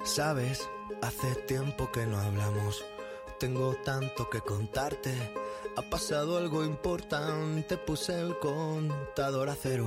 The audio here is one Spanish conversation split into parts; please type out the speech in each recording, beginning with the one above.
Sabes, hace tiempo que no hablamos. Tengo tanto que contarte. Ha pasado algo importante. Puse el contador a cero.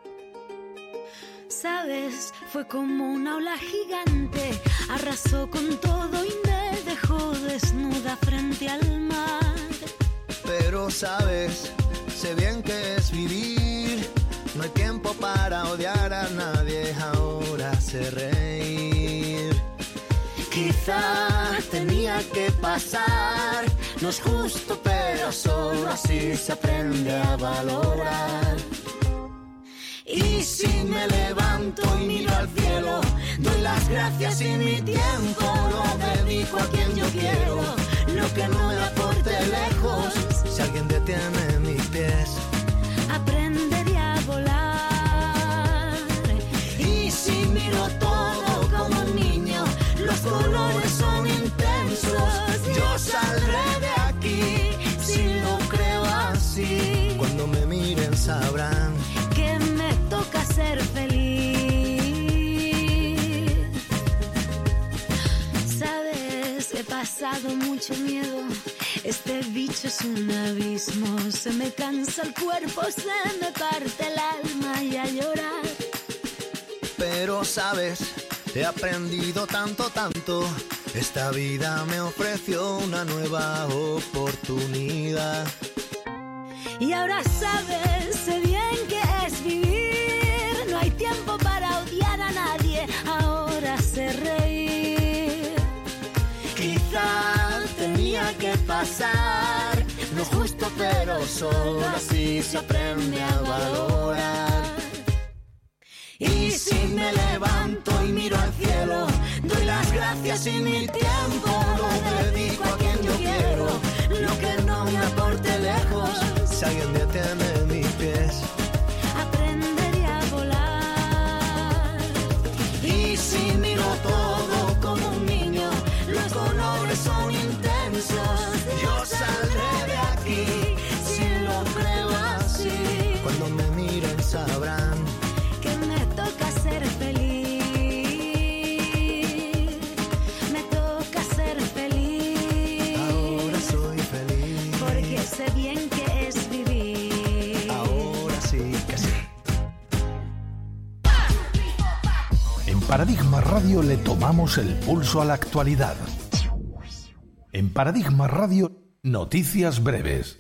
Sabes, fue como una ola gigante. Arrasó con todo y me dejó desnuda frente al mar. Pero sabes, sé bien que es vivir. No hay tiempo para odiar a nadie. Ahora sé reír. Quizá tenía que pasar. No es justo, pero solo así se aprende a valorar. Y si me levanto y miro al cielo, doy las gracias y mi tiempo lo dedico a quien yo quiero. Lo que no me aporte lejos, si alguien detiene mis pies, aprenderé a volar. Y si miro todo como un niño, los colores son intensos. Yo saldré de aquí si lo creo así. Cuando me miren sabrán que me toca ser feliz. Sabes, he pasado mucho miedo. Este bicho es un abismo. Se me cansa el cuerpo, se me parte el alma y a llorar. Pero sabes, he aprendido tanto. Esta vida me ofreció una nueva oportunidad. Y ahora sabes, sé bien que es vivir. No hay tiempo para odiar a nadie. Ahora sé reír. Quizá tenía que pasar. No es justo, pero solo así se aprende a valorar. Y si me levanto y miro al cielo, doy las gracias y mi tiempo lo dedico a quien yo quiero. Lo que no me aporte lejos, si alguien detiene mis pies, aprenderé a volar. Y si miro todo como un niño, los colores son intensos. Yo saldré de aquí si lo creo así. Cuando me miren sabrán que me toca ser feliz. Me toca ser feliz. Ahora soy feliz. Porque sé bien que es vivir. Ahora sí que sí. En Paradigma Radio le tomamos el pulso a la actualidad. En Paradigma Radio, noticias breves.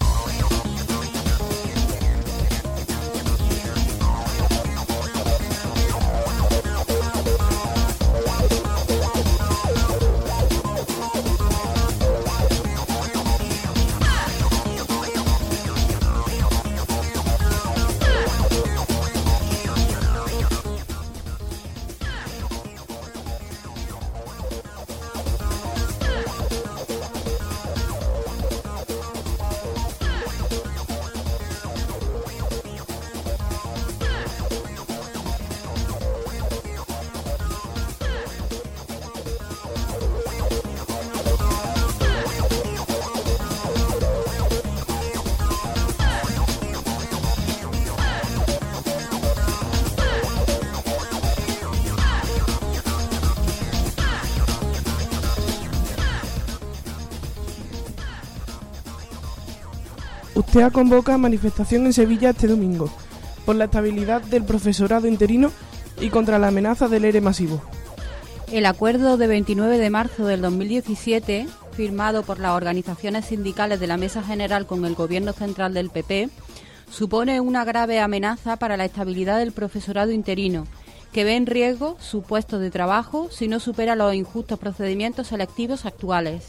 UTEA convoca manifestación en Sevilla este domingo por la estabilidad del profesorado interino y contra la amenaza del ERE masivo. El acuerdo de 29 de marzo del 2017, firmado por las organizaciones sindicales de la Mesa General con el Gobierno Central del PP, supone una grave amenaza para la estabilidad del profesorado interino, que ve en riesgo su puesto de trabajo si no supera los injustos procedimientos selectivos actuales.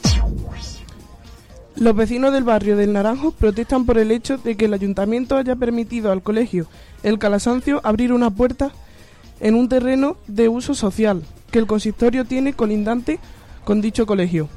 Los vecinos del barrio del Naranjo protestan por el hecho de que el ayuntamiento haya permitido al colegio El Calasancio abrir una puerta en un terreno de uso social que el consistorio tiene colindante con dicho colegio.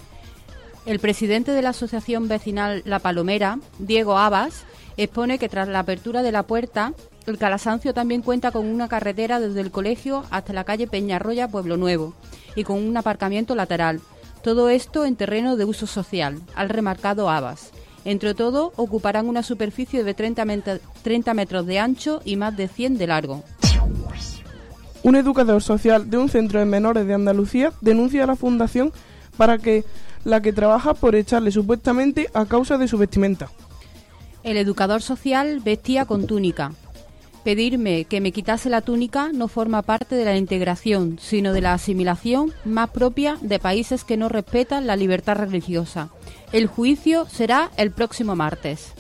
El presidente de la asociación vecinal La Palomera, Diego Abas, expone que tras la apertura de la puerta, El Calasancio también cuenta con una carretera desde el colegio hasta la calle Peñarroya, Pueblo Nuevo, y con un aparcamiento lateral. Todo esto en terreno de uso social, al remarcado Abas. Entre todo, ocuparán una superficie de 30 metros de ancho y más de 100 de largo. Un educador social de un centro de menores de Andalucía denuncia a la fundación para que la que trabaja por echarle supuestamente a causa de su vestimenta. El educador social vestía con túnica. Pedirme que me quitase la túnica no forma parte de la integración, sino de la asimilación más propia de países que no respetan la libertad religiosa. El juicio será el próximo martes.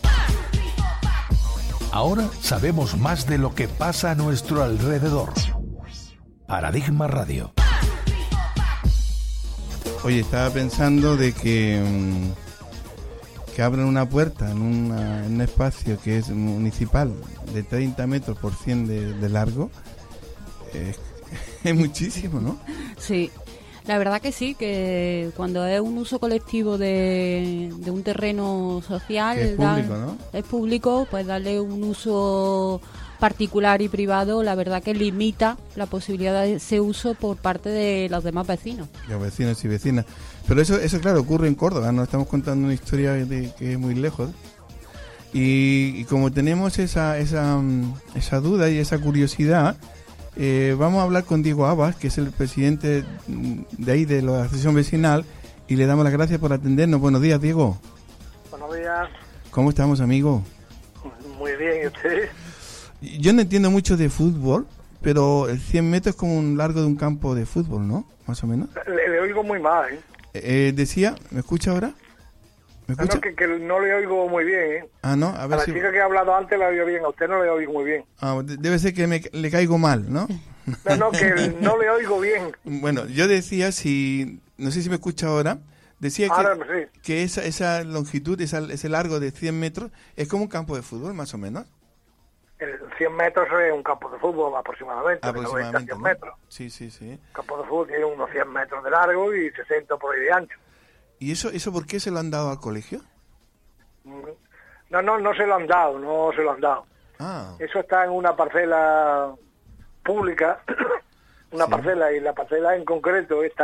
Ahora sabemos más de lo que pasa a nuestro alrededor. Paradigma Radio. Oye, estaba pensando de que abren una puerta en un espacio que es municipal de 30 metros por 100 de largo. Es muchísimo, ¿no? Sí, la verdad que sí, que cuando es un uso colectivo de un terreno social, que es público, ¿no? Es público, pues darle un uso particular y privado, la verdad que limita la posibilidad de ese uso por parte de los demás vecinos. Los vecinos y vecinas. Pero eso claro, ocurre en Córdoba, nos estamos contando una historia que es muy lejos. Y como tenemos esa duda y esa curiosidad, vamos a hablar con Diego Abas, que es el presidente de ahí de la asociación vecinal, y le damos las gracias por atendernos. Buenos días, Diego. Buenos días. ¿Cómo estamos, amigo? Muy bien, ¿y usted? Yo no entiendo mucho de fútbol, pero el 100 metros es como un largo de un campo de fútbol, ¿no? Más o menos. Le oigo muy mal, ¿eh? Decía, ¿me escucha ahora? ¿Me escucha? No, que no le oigo muy bien, ¿eh? Ah, ¿no? A ver la chica que ha hablado antes la oigo bien, a usted no le oigo muy bien. Ah, debe ser que le caigo mal, ¿no? No, que no le oigo bien. Bueno, yo decía, no sé si me escucha ahora, decía ahora, sí, que esa longitud, ese largo de 100 metros, es como un campo de fútbol, más o menos. El 100 metros es un campo de fútbol aproximadamente, de 90 a 100 ¿no? metros. Sí. El campo de fútbol tiene unos 100 metros de largo y 60 por ahí de ancho. ¿Y eso por qué se lo han dado al colegio? No se lo han dado. Ah. Eso está en una parcela pública, parcela, y la parcela en concreto, de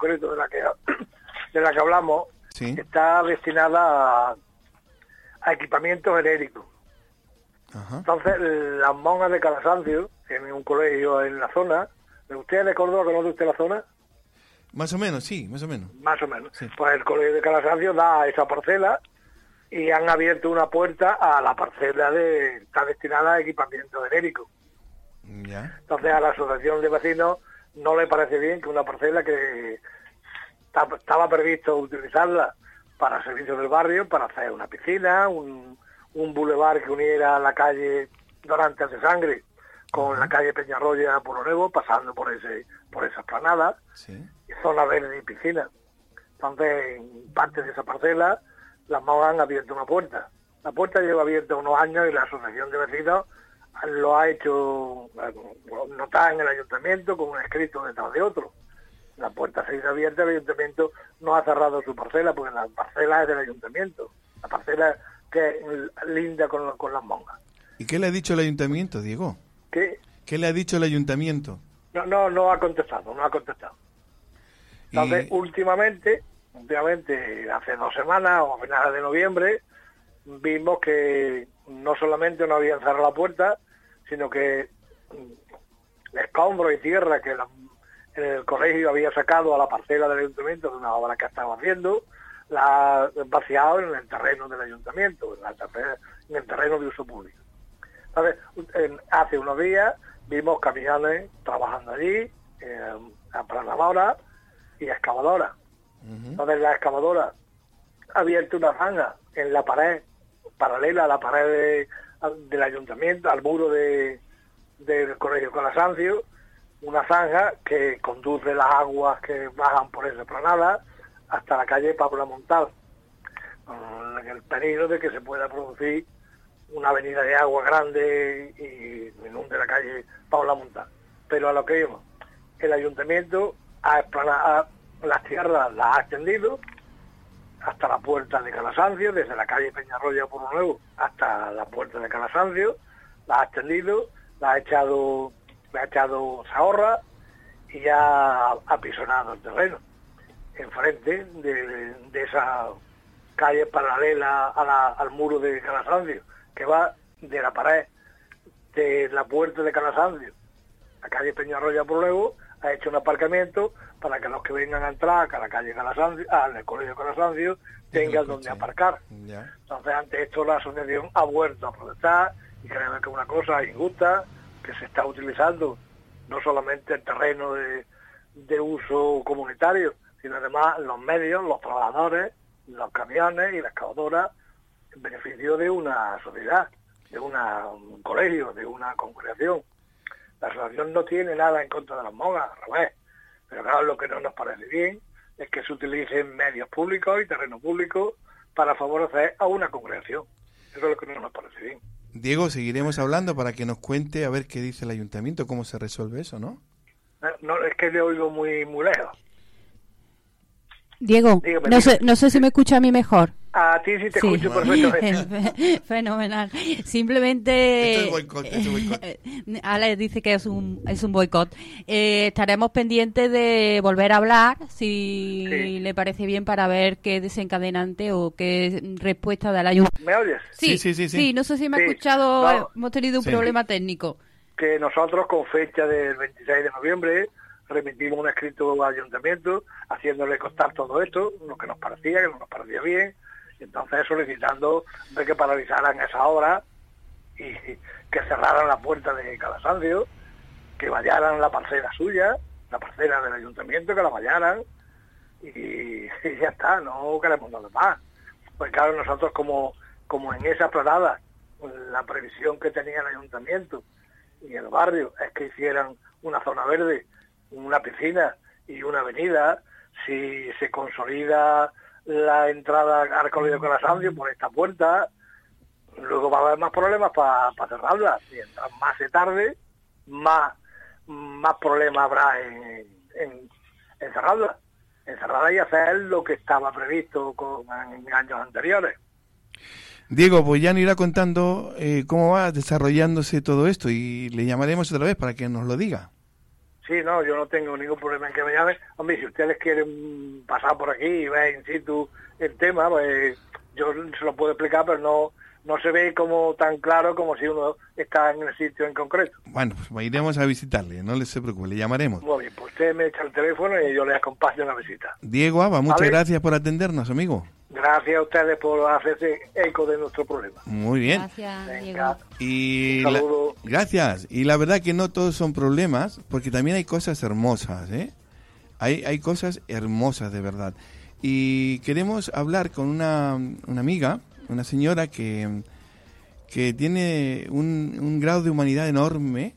la que hablamos, sí, está destinada a equipamiento genérico. Ajá. Entonces, las monjas de Calasancio, en un colegio en la zona, ¿usted es de Córdoba, conoce usted la zona? Más o menos, sí, más o menos. Más o menos. Sí. Pues el colegio de Calasancio da a esa parcela y han abierto una puerta a la parcela está destinada a equipamiento genérico. Ya. Entonces, a la asociación de vecinos no le parece bien que una parcela que estaba previsto utilizarla para servicios del barrio, para hacer una piscina, un bulevar que uniera la calle Dorantes de Sangre con la calle Peñarroya Pueblo Nuevo, pasando por esa esplanada, sí, zona verde y piscina. Entonces, en parte de esa parcela, las monjas han abierto una puerta. La puerta lleva abierta unos años y la asociación de vecinos lo ha hecho notar en el ayuntamiento con un escrito detrás de otro. La puerta se ha ido abierta, el ayuntamiento no ha cerrado su parcela, porque la parcela es del ayuntamiento. La parcela que es linda con las monjas. ¿Y qué le ha dicho el ayuntamiento, Diego? ¿Qué le ha dicho el ayuntamiento? No ha contestado. Entonces, últimamente, hace 2 semanas o a finales de noviembre, vimos que no solamente no habían cerrado la puerta, sino que escombros y tierra que el colegio había sacado a la parcela del ayuntamiento de una obra que estaba haciendo, la ha vaciado en el terreno del ayuntamiento, en el terreno de uso público. Entonces, hace unos días vimos camiones trabajando allí, aplanadoras y excavadoras. Uh-huh. Entonces, la excavadora ha abierto una zanja en la pared, paralela a la pared del ayuntamiento, al muro del colegio Calasancio, una zanja que conduce las aguas que bajan por esa esplanada hasta la calle Paula Montal, en el peligro de que se pueda producir una avenida de agua grande y inunde la calle Paula Montal. Pero a lo que íbamos, el ayuntamiento las tierras las ha extendido hasta la puerta de Calasancio, desde la calle Peñarroya Pueblo Nuevo hasta la puerta de Calasancio, las ha extendido, le ha echado zahorra y ya ha apisonado el terreno enfrente de esa calle paralela al muro de Calasancio, que va de la pared de la puerta de Calasancio la calle Peñarroya por luego ha hecho un aparcamiento para que los que vengan a entrar a la calle Calasancio, al colegio Calasancio, tengan donde aparcar. Ya. Entonces, ante esto la asociación ha vuelto a protestar y créanme que es una cosa injusta que se está utilizando no solamente el terreno de uso comunitario, sino además los medios, los trabajadores, los camiones y las excavadoras en beneficio de una sociedad, de un colegio, de una congregación. La asociación no tiene nada en contra de las monjas, al revés. Pero claro, lo que no nos parece bien es que se utilicen medios públicos y terreno público para favorecer a una congregación. Eso es lo que no nos parece bien. Diego, seguiremos hablando para que nos cuente a ver qué dice el ayuntamiento, cómo se resuelve eso, ¿no? No, es que le oigo muy lejos. Diego, Dígame, no sé si me escucha a mí mejor. A ti sí te escucho perfectamente. Fenomenal. Simplemente... Esto es boicot, Alex dice que es un boicot. Estaremos pendientes de volver a hablar, si le parece bien, para ver qué desencadenante o qué respuesta da la ayuntamiento. ¿Me oyes? Sí, no sé si me ha Sí. escuchado, No. hemos tenido un problema técnico. Que nosotros con fecha del 26 de noviembre remitimos un escrito al ayuntamiento haciéndole constar todo esto, lo que nos parecía, que no nos parecía bien, y entonces solicitando de que paralizaran esa obra y que cerraran la puerta de Calasancio, que vallaran la parcela suya, la parcela del ayuntamiento, que la vallaran y ya está, no queremos nada más. Pues claro, nosotros como en esa planada, la previsión que tenía el ayuntamiento y el barrio es que hicieran una zona verde, una piscina y una avenida, si se consolida la entrada al colegio Calasancio por esta puerta, luego va a haber más problemas para cerrarla. Mientras más se tarde, más problemas habrá en cerrarla. En cerrarla y hacer lo que estaba previsto en años anteriores. Diego, pues ya nos irá contando cómo va desarrollándose todo esto y le llamaremos otra vez para que nos lo diga. Sí, no, yo no tengo ningún problema en que me llamen. Hombre, si ustedes quieren pasar por aquí y ver in situ el tema, pues yo se lo puedo explicar, pero no se ve como tan claro como si uno está en el sitio en concreto. Bueno, pues iremos a visitarle, no se preocupe, le llamaremos. Muy bien, pues usted me echa el teléfono y yo le acompaño en la visita. Diego Aba, muchas ¿Vale? gracias por atendernos, amigo. Gracias a ustedes por hacerse eco de nuestro problema. Muy bien. Gracias, Venga. Diego. Y Un saludo. gracias. Y la verdad que no todos son problemas, porque también hay cosas hermosas, ¿eh? Hay cosas hermosas de verdad. Y queremos hablar con una amiga, una señora que tiene un grado de humanidad enorme,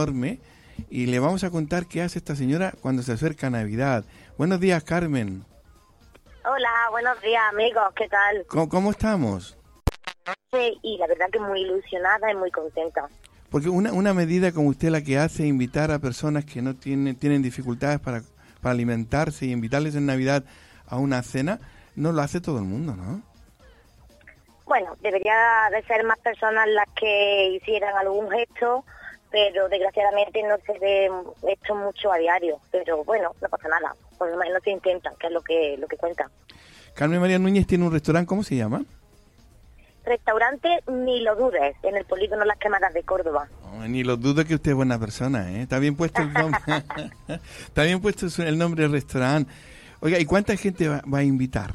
y le vamos a contar qué hace esta señora cuando se acerca Navidad. Buenos días, Carmen. Hola, buenos días amigos, ¿qué tal? ¿Cómo estamos? Sí, y la verdad que muy ilusionada y muy contenta. Porque una medida como usted la que hace, invitar a personas que no tienen dificultades para alimentarse y invitarles en Navidad a una cena, no lo hace todo el mundo, ¿no? Bueno, debería de ser más personas las que hicieran algún gesto, pero desgraciadamente no se ve esto mucho a diario. Pero bueno, no pasa nada, por lo menos se intentan, que es lo que cuenta. Carmen María Núñez tiene un restaurante, ¿cómo se llama? Restaurante Ni lo dudes, en el polígono Las Quemadas de Córdoba. Oh, ni lo dudo que usted es buena persona, ¿eh? Está bien puesto el nombre. Está bien puesto el nombre del restaurante. Oiga, ¿y cuánta gente va a invitar?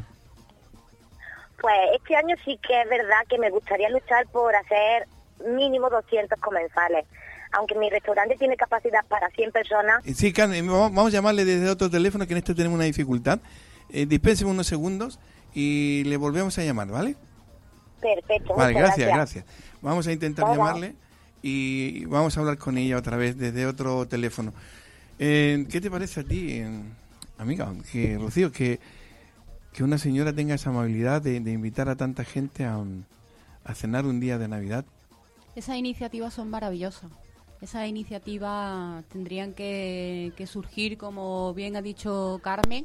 Pues este año sí que es verdad que me gustaría luchar por hacer mínimo 200 comensales. Aunque mi restaurante tiene capacidad para 100 personas. Sí, Carmen, vamos a llamarle desde otro teléfono, que en este tenemos una dificultad. Dispénseme unos segundos y le volvemos a llamar, ¿vale? Perfecto, Vale, muchas gracias. Vamos a intentar Hola. llamarle y vamos a hablar con ella otra vez desde otro teléfono. ¿Qué te parece a ti, amiga, Rocío, que una señora tenga esa amabilidad de invitar a tanta gente a cenar un día de Navidad? Esas iniciativas son maravillosas. Esas iniciativas tendrían que surgir, como bien ha dicho Carmen,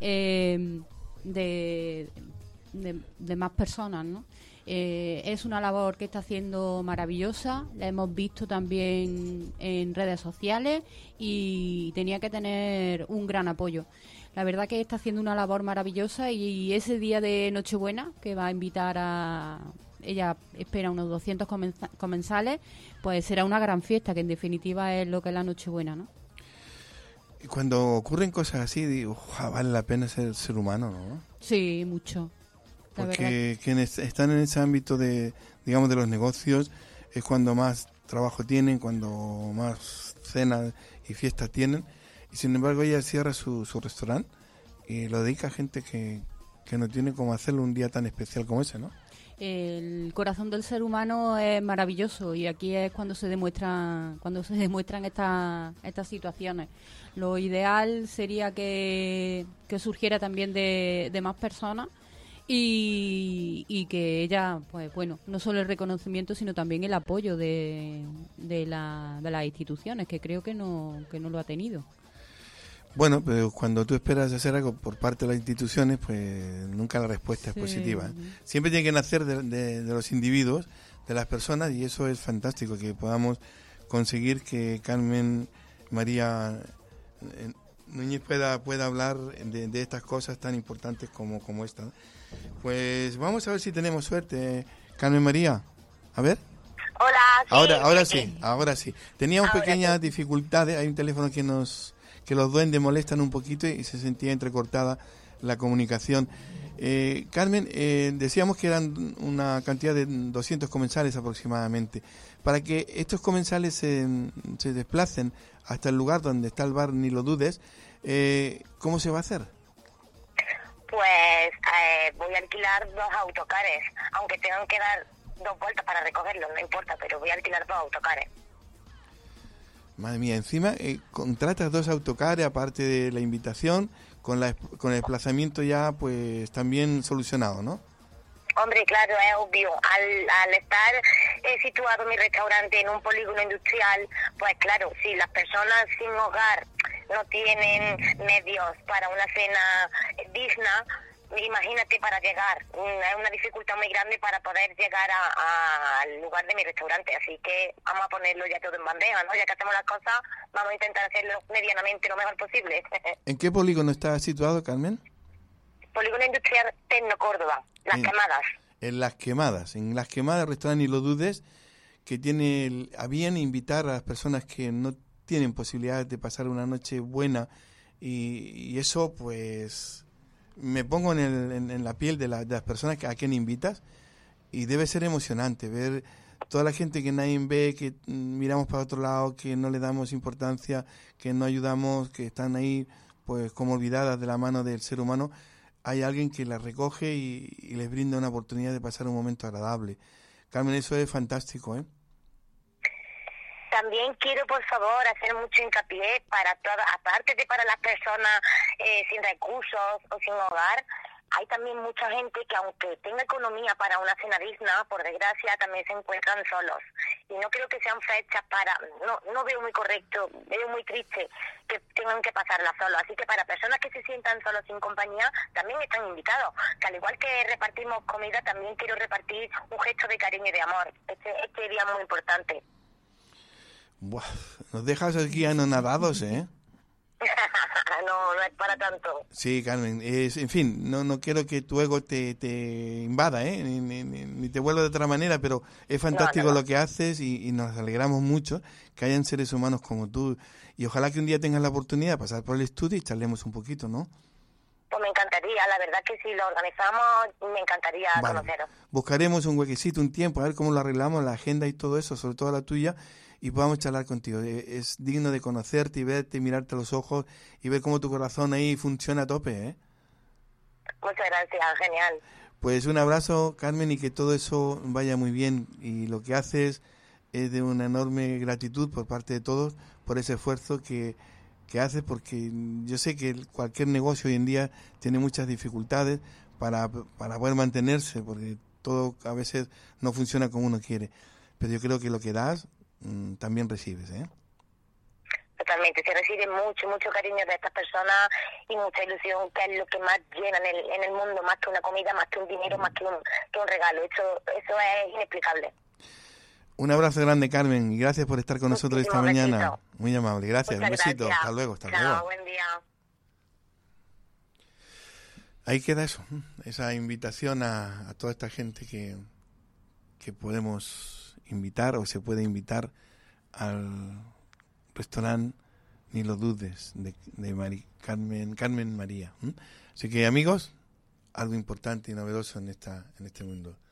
de más personas, ¿no? Es una labor que está haciendo maravillosa, la hemos visto también en redes sociales y tenía que tener un gran apoyo. La verdad que está haciendo una labor maravillosa y ese día de Nochebuena que va a invitar a ella espera unos 200 comensales, pues será una gran fiesta, que en definitiva es lo que es la Nochebuena, ¿no? Y cuando ocurren cosas así, digo, vale la pena ser humano, ¿no? Sí, mucho. Porque quienes están en ese ámbito de, digamos, de los negocios, es cuando más trabajo tienen, cuando más cenas y fiestas tienen, y sin embargo ella cierra su restaurante y lo dedica a gente que no tiene cómo hacerlo un día tan especial como ese, ¿no? El corazón del ser humano es maravilloso, y aquí es cuando se demuestran estas situaciones. Lo ideal sería que surgiera también de más personas, y que ella, pues bueno, no solo el reconocimiento, sino también el apoyo de las instituciones, que creo que no lo ha tenido. Bueno, pero cuando tú esperas hacer algo por parte de las instituciones, pues nunca la respuesta es positiva, ¿eh? Siempre tiene que nacer de los individuos, de las personas, y eso es fantástico, que podamos conseguir que Carmen María Núñez pueda hablar de estas cosas tan importantes como esta, ¿no? Pues vamos a ver si tenemos suerte, Carmen María. A ver. Hola. Sí. Ahora sí. Teníamos pequeñas dificultades. Hay un teléfono que los duendes molestan un poquito y se sentía entrecortada la comunicación. Carmen, decíamos que eran una cantidad de 200 comensales aproximadamente. Para que estos comensales se desplacen hasta el lugar donde está el bar Ni lo dudes, ¿cómo se va a hacer? Pues voy a alquilar 2 autocares, aunque tengan que dar 2 vueltas para recogerlos, no importa, pero voy a alquilar 2 autocares. Madre mía, encima contratas 2 autocares, aparte de la invitación, con el desplazamiento ya pues también solucionado, ¿no? Hombre, claro, es obvio. Al estar situado mi restaurante en un polígono industrial, pues claro, si las personas sin hogar no tienen medios para una cena digna, imagínate para llegar. Es una dificultad muy grande para poder llegar al lugar de mi restaurante. Así que vamos a ponerlo ya todo en bandeja, ¿no? Ya que hacemos las cosas, vamos a intentar hacerlo medianamente lo mejor posible. ¿En qué polígono está situado, Carmen? Polígono Industrial Tecno Córdoba, Las Quemadas. En Las Quemadas. En Las Quemadas, restaurante Ni lo dudes, que tiene a bien invitar a las personas que no tienen posibilidades de pasar una noche buena, y eso pues me pongo en la piel de las personas a quien invitas, y debe ser emocionante ver toda la gente que nadie ve, que miramos para otro lado, que no le damos importancia, que no ayudamos, que están ahí pues como olvidadas de la mano del ser humano. Hay alguien que las recoge y les brinda una oportunidad de pasar un momento agradable. Carmen, eso es fantástico, ¿eh? También quiero, por favor, hacer mucho hincapié para todas, aparte de para las personas sin recursos o sin hogar, hay también mucha gente que, aunque tenga economía para una cena digna, por desgracia también se encuentran solos. Y no creo que sean fechas para... No veo muy correcto, veo muy triste que tengan que pasarla solos. Así que para personas que se sientan solos sin compañía, también están invitados. Que al igual que repartimos comida, también quiero repartir un gesto de cariño y de amor. Este día es muy importante. Buah, nos dejas aquí anonadados, ¿eh? No es para tanto. Sí, Carmen, en fin, no quiero que tu ego te invada, ¿eh? Ni te vuelva de otra manera, pero es fantástico lo que haces, y nos alegramos mucho que hayan seres humanos como tú, y ojalá que un día tengas la oportunidad de pasar por el estudio y charlemos un poquito, ¿no? Pues me encantaría, la verdad que si lo organizamos, me encantaría conoceros. Buscaremos un huequecito, un tiempo, a ver cómo lo arreglamos, la agenda y todo eso, sobre todo la tuya, y podamos charlar contigo. Es digno de conocerte y verte y mirarte a los ojos y ver cómo tu corazón ahí funciona a tope, ¿eh? Muchas gracias, genial. Pues un abrazo, Carmen, y que todo eso vaya muy bien. Y lo que haces es de una enorme gratitud por parte de todos por ese esfuerzo que haces, porque yo sé que cualquier negocio hoy en día tiene muchas dificultades para poder mantenerse, porque todo a veces no funciona como uno quiere. Pero yo creo que lo que das también recibes, ¿eh? Totalmente, se recibe mucho cariño de estas personas y mucha ilusión, que es lo que más llena en el mundo, más que una comida, más que un dinero, más que un regalo. Eso es inexplicable. Un abrazo grande, Carmen, y gracias por estar con nosotros esta mañana. Muy amable, gracias. Muchas un besito, gracias. hasta luego. Chao, buen día. Ahí queda eso, esa invitación a toda esta gente que podemos invitar o se puede invitar al restaurante Ni lo dudes de Carmen María. Así que, amigos, algo importante y novedoso en este mundo.